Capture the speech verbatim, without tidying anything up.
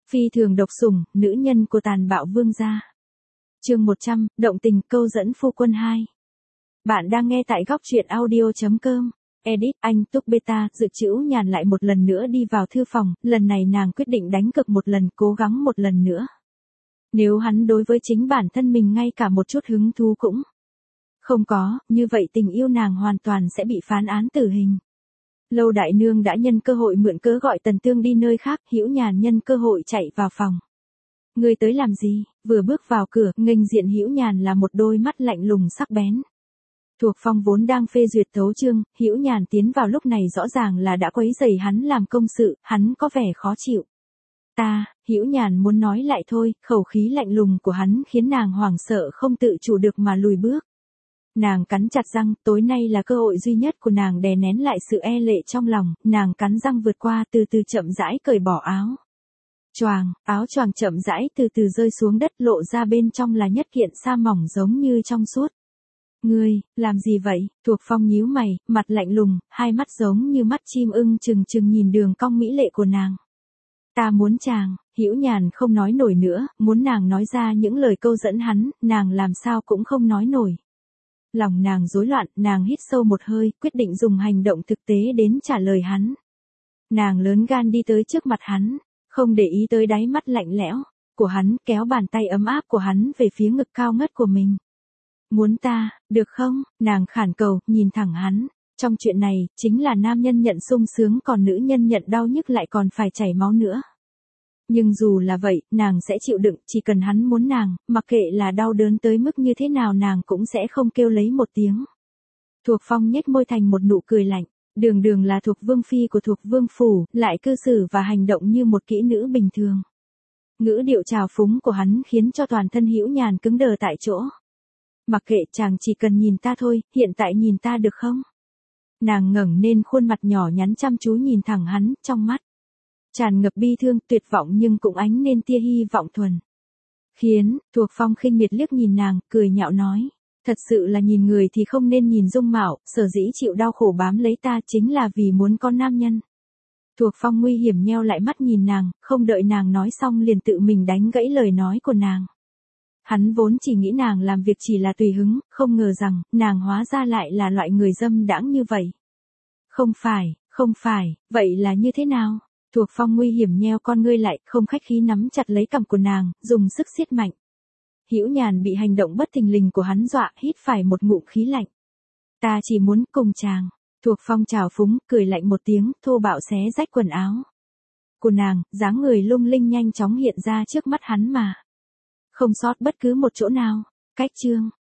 Phi thường độc sủng, nữ nhân của tàn bạo vương gia. Chương một trăm, động tình câu dẫn phu quân hai. Bạn đang nghe tại góc truyện audio chấm com. Edit, anh Túc Beta, dự trữ nhàn lại một lần nữa đi vào thư phòng, lần này nàng quyết định đánh cược một lần, cố gắng một lần nữa. Nếu hắn đối với chính bản thân mình ngay cả một chút hứng thú cũng không có, như vậy tình yêu nàng hoàn toàn sẽ bị phán án tử hình. Lâu đại nương đã nhân cơ hội mượn cớ gọi Tần Tương đi nơi khác, Hữu Nhàn nhân cơ hội chạy vào phòng. Ngươi tới làm gì? Vừa bước vào cửa, nghênh diện Hữu Nhàn là một đôi mắt lạnh lùng sắc bén. Thuộc Phong vốn đang phê duyệt tấu chương, Hữu Nhàn tiến vào lúc này rõ ràng là đã quấy rầy hắn làm công sự, hắn có vẻ khó chịu. Ta, Hữu Nhàn muốn nói lại thôi, khẩu khí lạnh lùng của hắn khiến nàng hoảng sợ không tự chủ được mà lùi bước. Nàng cắn chặt răng, tối nay là cơ hội duy nhất của nàng đè nén lại sự e lệ trong lòng, nàng cắn răng vượt qua, từ từ chậm rãi cởi bỏ áo. Choàng, áo choàng chậm rãi từ từ rơi xuống đất, lộ ra bên trong là nhất kiện sa mỏng giống như trong suốt. Ngươi, làm gì vậy? Thuộc Phong nhíu mày, mặt lạnh lùng, hai mắt giống như mắt chim ưng trừng trừng nhìn đường cong mỹ lệ của nàng. Ta muốn chàng, Hữu Nhàn không nói nổi nữa, muốn nàng nói ra những lời câu dẫn hắn, nàng làm sao cũng không nói nổi. Lòng nàng rối loạn, nàng hít sâu một hơi, quyết định dùng hành động thực tế đến trả lời hắn. Nàng lớn gan đi tới trước mặt hắn, không để ý tới đáy mắt lạnh lẽo của hắn, kéo bàn tay ấm áp của hắn về phía ngực cao ngất của mình. Muốn ta, được không? Nàng khản cầu, nhìn thẳng hắn. Trong chuyện này, chính là nam nhân nhận sung sướng còn nữ nhân nhận đau nhức lại còn phải chảy máu nữa. Nhưng dù là vậy, nàng sẽ chịu đựng, chỉ cần hắn muốn nàng, mặc kệ là đau đớn tới mức như thế nào nàng cũng sẽ không kêu lấy một tiếng. Thuộc Phong nhếch môi thành một nụ cười lạnh, đường đường là thuộc vương phi của thuộc vương phủ, lại cư xử và hành động như một kỹ nữ bình thường. Ngữ điệu trào phúng của hắn khiến cho toàn thân Hữu Nhàn cứng đờ tại chỗ. Mặc kệ, chàng chỉ cần nhìn ta thôi, hiện tại nhìn ta được không? Nàng ngẩng lên khuôn mặt nhỏ nhắn chăm chú nhìn thẳng hắn, trong mắt tràn ngập bi thương, tuyệt vọng nhưng cũng ánh lên tia hy vọng thuần. Khiến, Thuộc Phong khinh miệt liếc nhìn nàng, cười nhạo nói. Thật sự là nhìn người thì không nên nhìn dung mạo, sở dĩ chịu đau khổ bám lấy ta chính là vì muốn con nam nhân. Thuộc Phong nguy hiểm nheo lại mắt nhìn nàng, không đợi nàng nói xong liền tự mình đánh gãy lời nói của nàng. Hắn vốn chỉ nghĩ nàng làm việc chỉ là tùy hứng, không ngờ rằng, nàng hóa ra lại là loại người dâm đãng như vậy. Không phải, không phải, vậy là như thế nào? Thuộc Phong nguy hiểm nheo con ngươi lại, không khách khí nắm chặt lấy cằm của nàng, dùng sức siết mạnh. Hữu Nhàn bị hành động bất thình lình của hắn dọa, hít phải một ngụm khí lạnh. Ta chỉ muốn cùng chàng. Thuộc Phong trào phúng, cười lạnh một tiếng, thô bạo xé rách quần áo của nàng, dáng người lung linh nhanh chóng hiện ra trước mắt hắn mà không sót bất cứ một chỗ nào. Cách chương